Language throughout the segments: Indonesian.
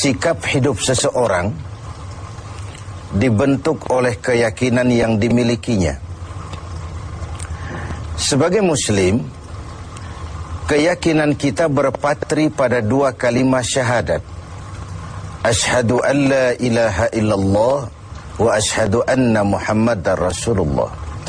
sikap hidup seseorang dibentuk oleh keyakinan yang dimilikinya. Sebagai muslim, keyakinan kita berpatri pada dua kalimat syahadat. Asyhadu an la ilaha illallah wa asyhadu anna Muhammadar Rasulullah.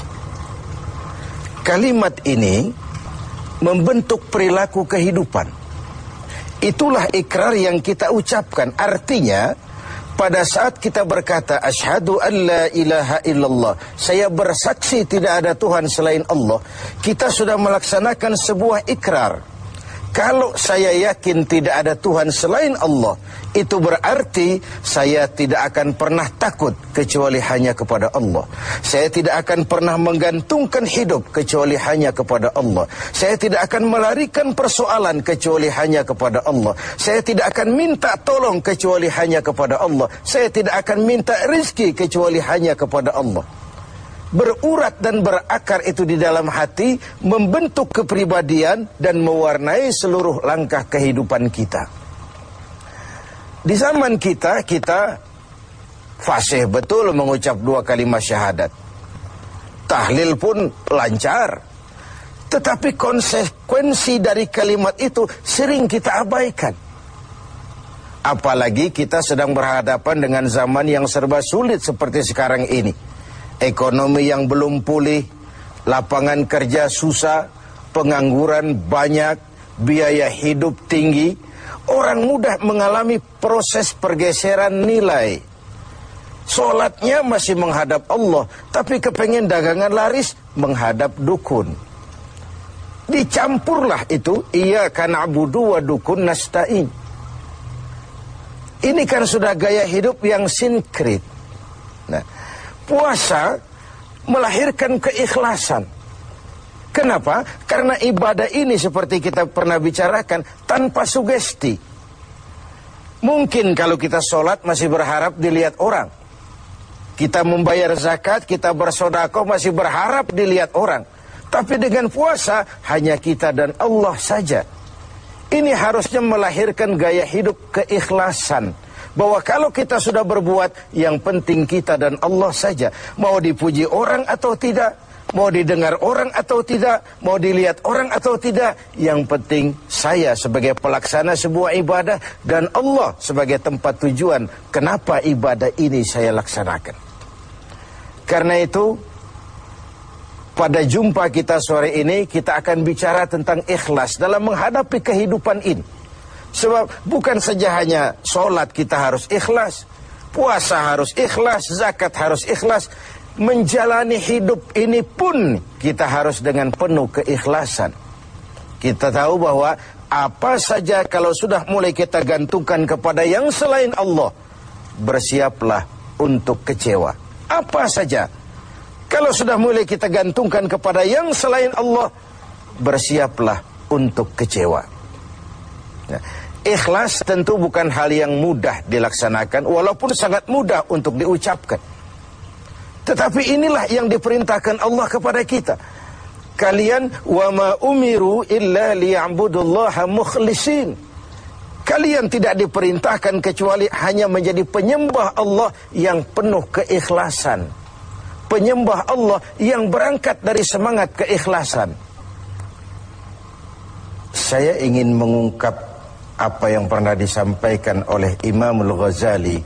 Kalimat ini membentuk perilaku kehidupan. Itulah ikrar yang kita ucapkan. Artinya, pada saat kita berkata asyhadu an la ilaha illallah, saya bersaksi tidak ada Tuhan selain Allah, kita sudah melaksanakan sebuah ikrar. Kalau saya yakin tidak ada Tuhan selain Allah, itu berarti saya tidak akan pernah takut kecuali hanya kepada Allah. Saya tidak akan pernah menggantungkan hidup kecuali hanya kepada Allah. Saya tidak akan melarikan persoalan kecuali hanya kepada Allah. Saya tidak akan minta tolong kecuali hanya kepada Allah. Saya tidak akan minta rezeki kecuali hanya kepada Allah. Berurat dan berakar itu di dalam hati, membentuk kepribadian dan mewarnai seluruh langkah kehidupan kita. Di zaman kita fasih betul mengucap dua kalimat syahadat. Tahlil pun lancar. Tetapi konsekuensi dari kalimat itu sering kita abaikan. Apalagi kita sedang berhadapan dengan zaman yang serba sulit seperti sekarang ini. Ekonomi yang belum pulih, lapangan kerja susah, pengangguran banyak, biaya hidup tinggi. Orang mudah mengalami proses pergeseran nilai. Sholatnya masih menghadap Allah, tapi kepengen dagangan laris menghadap dukun. Dicampurlah itu, iyyaka na'budu wa dukun nasta'in. Ini kan sudah gaya hidup yang sinkrit. Nah, puasa melahirkan keikhlasan. Kenapa? Karena ibadah ini seperti kita pernah bicarakan tanpa sugesti. Mungkin kalau kita sholat masih berharap dilihat orang. Kita membayar zakat, kita bersedekah masih berharap dilihat orang. Tapi dengan puasa hanya kita dan Allah saja. Ini harusnya melahirkan gaya hidup keikhlasan. Bahwa kalau kita sudah berbuat, yang penting kita dan Allah saja. Mau dipuji orang atau tidak, mau didengar orang atau tidak, mau dilihat orang atau tidak, yang penting saya sebagai pelaksana sebuah ibadah dan Allah sebagai tempat tujuan kenapa ibadah ini saya laksanakan. Karena itu, pada jumpa kita sore ini, kita akan bicara tentang ikhlas dalam menghadapi kehidupan ini. Sebab bukan saja hanya sholat kita harus ikhlas, puasa harus ikhlas, zakat harus ikhlas. Menjalani hidup ini pun kita harus dengan penuh keikhlasan. Kita tahu bahwa apa saja kalau sudah mulai kita gantungkan kepada yang selain Allah, bersiaplah untuk kecewa. Apa saja kalau sudah mulai kita gantungkan kepada yang selain Allah, bersiaplah untuk kecewa. Nah, ikhlas tentu bukan hal yang mudah dilaksanakan, walaupun sangat mudah untuk diucapkan. Tetapi inilah yang diperintahkan Allah kepada kita. Kalian wa ma umiru illa liya'budullaha mukhlisin. Kalian tidak diperintahkan kecuali hanya menjadi penyembah Allah yang penuh keikhlasan. Penyembah Allah yang berangkat dari semangat keikhlasan. Saya ingin mengungkap apa yang pernah disampaikan oleh Imam Al-Ghazali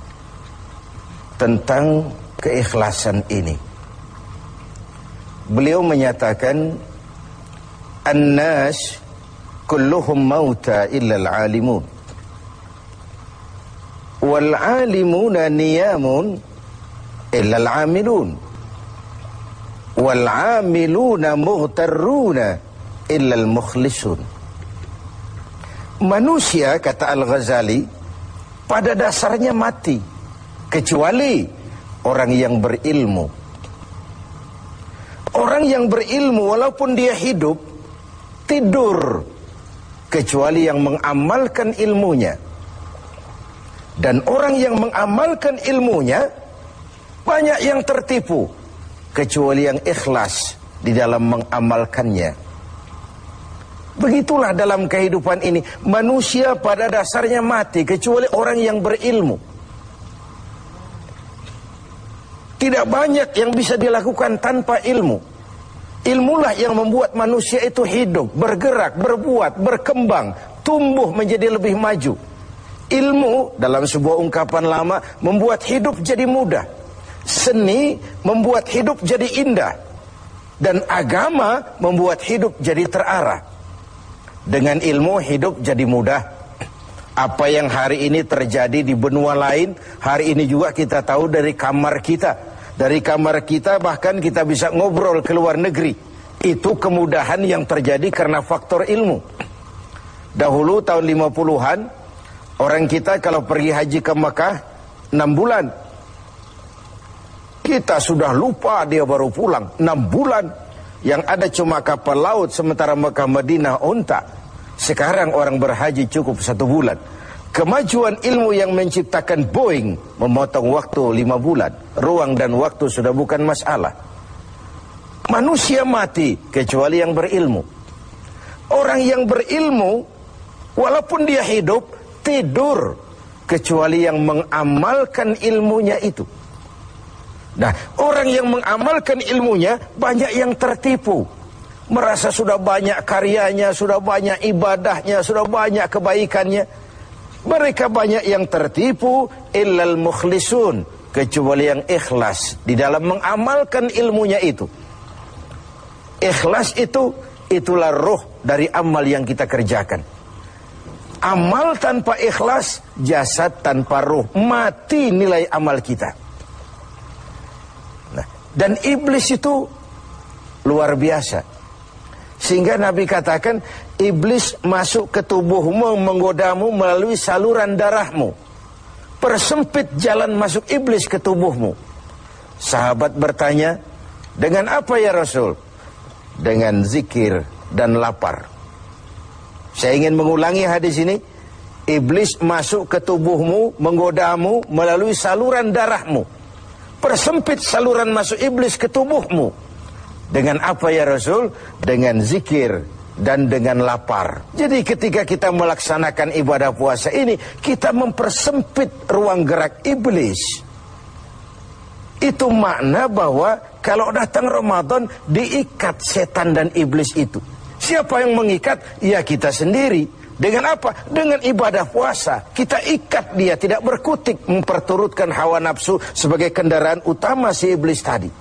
tentang keikhlasan ini. Beliau menyatakan, "An-nas kulluhum mauta illa al-alimun. Wal-alimuna niyamun illa al-amilun. Wal-amiluna mughtarruna illa al-mukhlisun." Manusia, kata Al-Ghazali, pada dasarnya mati, kecuali orang yang berilmu. Orang yang berilmu walaupun dia hidup, tidur, kecuali yang mengamalkan ilmunya. Dan orang yang mengamalkan ilmunya, banyak yang tertipu, kecuali yang ikhlas di dalam mengamalkannya. Begitulah dalam kehidupan ini. Manusia pada dasarnya mati, kecuali orang yang berilmu. Tidak banyak yang bisa dilakukan tanpa ilmu. Ilmulah yang membuat manusia itu hidup, bergerak, berbuat, berkembang, tumbuh menjadi lebih maju. Ilmu dalam sebuah ungkapan lama membuat hidup jadi mudah. Seni membuat hidup jadi indah. Dan agama membuat hidup jadi terarah. Dengan ilmu hidup jadi mudah. Apa yang hari ini terjadi di benua lain, hari ini juga kita tahu dari kamar kita. Dari kamar kita bahkan kita bisa ngobrol ke luar negeri. Itu kemudahan yang terjadi karena faktor ilmu. Dahulu tahun 50-an, orang kita kalau pergi haji ke Mekah 6 bulan. Kita sudah lupa dia baru pulang 6 bulan. Yang ada cuma kapal laut, sementara Mekah Madinah unta. Sekarang orang berhaji cukup 1 bulan. Kemajuan ilmu yang menciptakan Boeing memotong waktu 5 bulan. Ruang dan waktu sudah bukan masalah. Manusia mati kecuali yang berilmu. Orang yang berilmu walaupun dia hidup, tidur kecuali yang mengamalkan ilmunya itu. Nah, orang yang mengamalkan ilmunya banyak yang tertipu. Merasa sudah banyak karyanya, sudah banyak ibadahnya, sudah banyak kebaikannya. Mereka banyak yang tertipu, illal mukhlisun, kecuali yang ikhlas di dalam mengamalkan ilmunya itu. Ikhlas itu, itulah ruh dari amal yang kita kerjakan. Amal tanpa ikhlas, jasad tanpa ruh, mati nilai amal kita. Nah, dan iblis itu luar biasa. Sehingga Nabi katakan, iblis masuk ke tubuhmu, menggodamu melalui saluran darahmu. Persempit jalan masuk iblis ke tubuhmu. Sahabat bertanya, dengan apa ya Rasul? Dengan zikir dan lapar. Saya ingin mengulangi hadis ini. Iblis masuk ke tubuhmu, menggodamu melalui saluran darahmu. Persempit saluran masuk iblis ke tubuhmu. Dengan apa ya Rasul? Dengan zikir dan dengan lapar. Jadi ketika kita melaksanakan ibadah puasa ini, kita mempersempit ruang gerak iblis. Itu makna bahwa kalau datang Ramadan, diikat setan dan iblis itu. Siapa yang mengikat? Ya kita sendiri. Dengan apa? Dengan ibadah puasa. Kita ikat dia, tidak berkutik, memperturutkan hawa nafsu sebagai kendaraan utama si iblis tadi.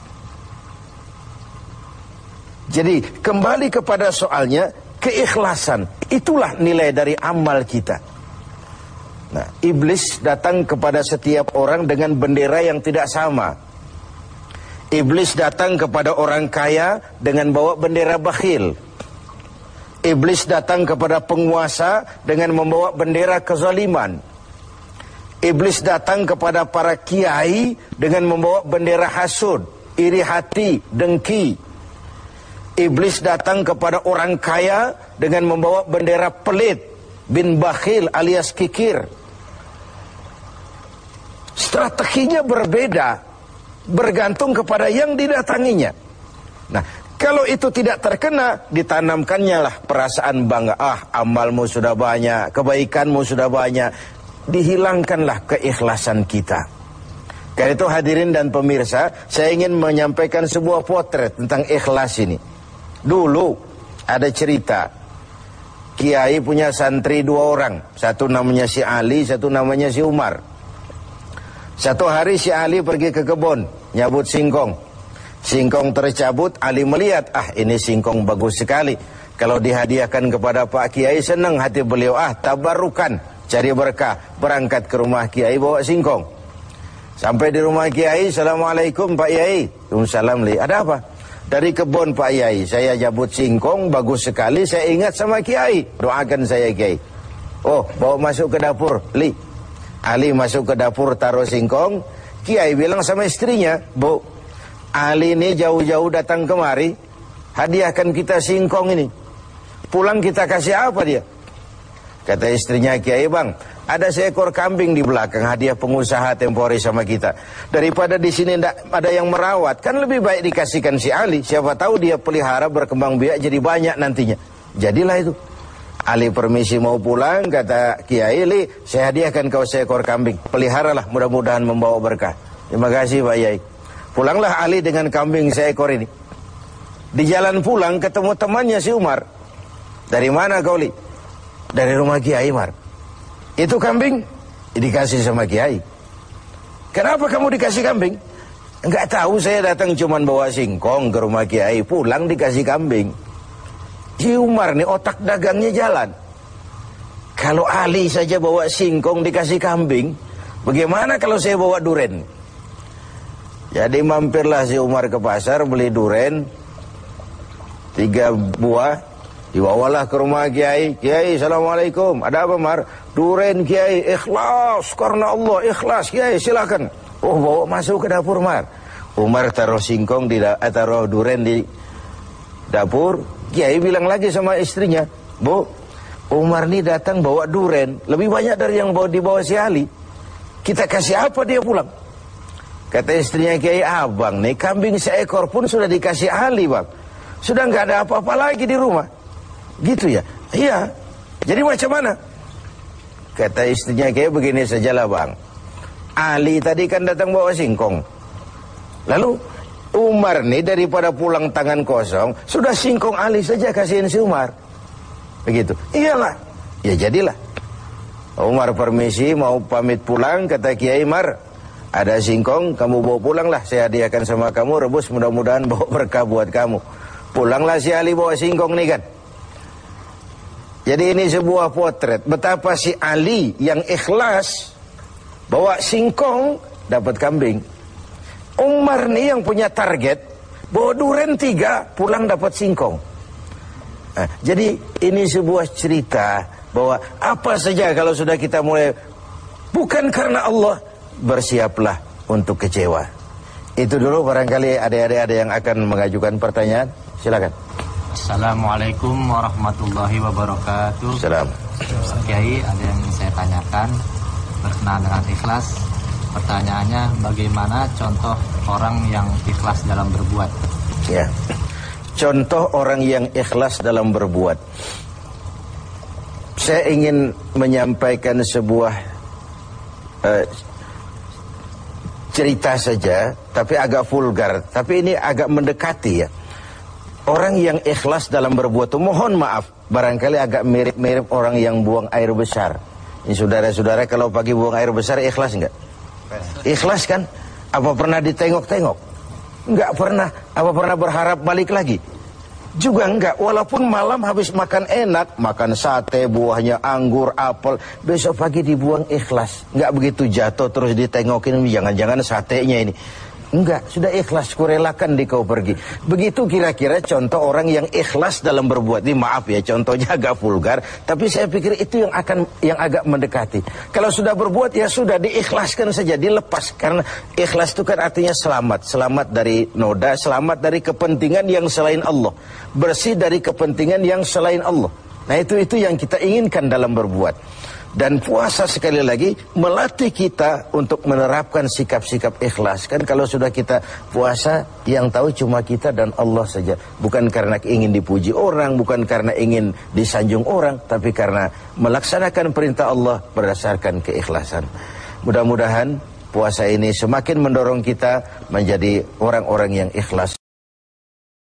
Jadi kembali kepada soalnya, keikhlasan. Itulah nilai dari amal kita. Nah, iblis datang kepada setiap orang dengan bendera yang tidak sama. Iblis datang kepada orang kaya dengan bawa bendera bakhil. Iblis datang kepada penguasa dengan membawa bendera kezaliman. Iblis datang kepada para kiai dengan membawa bendera hasud, iri hati, dengki. Iblis datang kepada orang kaya dengan membawa bendera pelit, bin bakhil alias kikir. Strateginya berbeda, bergantung kepada yang didatanginya. Nah, kalau itu tidak terkena, ditanamkannya lah perasaan bangga. Amalmu sudah banyak, kebaikanmu sudah banyak. Dihilangkanlah keikhlasan kita. Karena itu hadirin dan pemirsa, saya ingin menyampaikan sebuah potret tentang ikhlas ini. Dulu ada cerita, kiai punya santri 2 orang. Satu namanya si Ali, satu namanya si Umar. Satu hari si Ali pergi ke kebun, nyabut singkong. Singkong tercabut, Ali melihat, ini singkong bagus sekali. Kalau dihadiahkan kepada Pak Kiai, senang hati beliau. Tabarukan, cari berkah. Berangkat ke rumah Kiai, bawa singkong. Sampai di rumah Kiai, Assalamualaikum Pak Kiai. Waalaikumsalam, Li. Ada apa? Dari kebun Pak Kiai, saya jabut singkong, bagus sekali. Saya ingat sama Kiai, doakan saya Kiai. Bawa masuk ke dapur, Li. Ali masuk ke dapur, taruh singkong. Kiai bilang sama istrinya, Bu, Ali ini jauh-jauh datang kemari, hadiahkan kita singkong ini. Pulang kita kasih apa dia? Kata istrinya Kiai, Bang, ada seekor kambing di belakang, hadiah pengusaha temporary sama kita. Daripada di sini ada yang merawat, kan lebih baik dikasihkan si Ali. Siapa tahu dia pelihara berkembang biak jadi banyak nantinya. Jadilah itu. Ali permisi mau pulang, kata Kiai, Li, saya hadiahkan kau seekor kambing. Peliharalah, mudah-mudahan membawa berkah. Terima kasih Pak Yai. Pulanglah Ali dengan kambing seekor ini. Di jalan pulang ketemu temannya si Umar. Dari mana kau, Li? Dari rumah Kiai Umar. Itu kambing dikasih sama Kiai. Kenapa kamu dikasih kambing? Enggak tahu, saya datang cuman bawa singkong ke rumah Kiai, pulang dikasih kambing. Si Umar nih otak dagangnya jalan. Kalau Ali saja bawa singkong dikasih kambing, bagaimana kalau saya bawa duren? Jadi mampirlah si Umar ke pasar beli duren 3 buah, dibawalah ke rumah Kiai. Kiai, assalamualaikum. Ada apa, Mar? Duren Kiai, ikhlas karena Allah, ikhlas Kiai, silakan. Oh, bawa masuk ke dapur, Mar. Umar taruh singkong taruh duren di dapur. Kiai bilang lagi sama istrinya, Bu, Umar nih datang bawa duren lebih banyak dari yang dibawa si Ali. Kita kasih apa dia pulang? Kata istrinya Kiai, abang nih kambing seekor pun sudah dikasih Ali, Bang. Sudah nggak ada apa-apa lagi di rumah. Gitu ya? Iya. Jadi macam mana? Kata istrinya Kiai, begini sajalah, Bang. Ali tadi kan datang bawa singkong. Lalu Umar nih daripada pulang tangan kosong, sudah singkong Ali saja kasihin si Umar. Begitu. Iyalah. Ya jadilah. Umar permisi mau pamit pulang, kata Kiai, Mar, ada singkong, kamu bawa pulanglah, saya hadiahkan sama kamu, rebus, mudah-mudahan bawa berkah buat kamu. Pulanglah si Ali bawa singkong nih kan. Jadi ini sebuah potret betapa si Ali yang ikhlas bawa singkong dapat kambing. Umar nih yang punya target bawa duren 3, pulang dapat singkong. Nah, jadi ini sebuah cerita bahwa apa saja kalau sudah kita mulai bukan karena Allah, bersiaplah untuk kecewa. Itu dulu, barangkali adik-adik ada yang akan mengajukan pertanyaan. Silakan. Assalamualaikum warahmatullahi wabarakatuh. Salam. Kiai, ada yang saya tanyakan berkenaan dengan ikhlas. Pertanyaannya, bagaimana contoh orang yang ikhlas dalam berbuat? Ya, contoh orang yang ikhlas dalam berbuat. Saya ingin menyampaikan sebuah cerita saja, tapi agak vulgar. Tapi ini agak mendekati ya. Orang yang ikhlas dalam berbuat itu, mohon maaf, barangkali agak mirip-mirip orang yang buang air besar. Ini saudara-saudara, kalau pagi buang air besar ikhlas enggak? Ikhlas kan? Apa pernah ditengok-tengok? Enggak pernah. Apa pernah berharap balik lagi? Juga enggak. Walaupun malam habis makan enak, makan sate, buahnya anggur, apel, besok pagi dibuang ikhlas. Enggak begitu jatuh terus ditengokin, jangan-jangan satenya ini. Enggak, sudah ikhlas, kurelakan di kau pergi. Begitu kira-kira contoh orang yang ikhlas dalam berbuat. Ini maaf ya, contohnya agak vulgar, tapi saya pikir itu yang agak mendekati. Kalau sudah berbuat ya sudah diikhlaskan saja, dilepas, karena ikhlas itu kan artinya selamat, selamat dari noda, selamat dari kepentingan yang selain Allah, bersih dari kepentingan yang selain Allah. Nah itu yang kita inginkan dalam berbuat. Dan puasa sekali lagi melatih kita untuk menerapkan sikap-sikap ikhlas. Kan kalau sudah kita puasa, yang tahu cuma kita dan Allah saja. Bukan karena ingin dipuji orang, bukan karena ingin disanjung orang, tapi karena melaksanakan perintah Allah berdasarkan keikhlasan. Mudah-mudahan puasa ini semakin mendorong kita menjadi orang-orang yang ikhlas.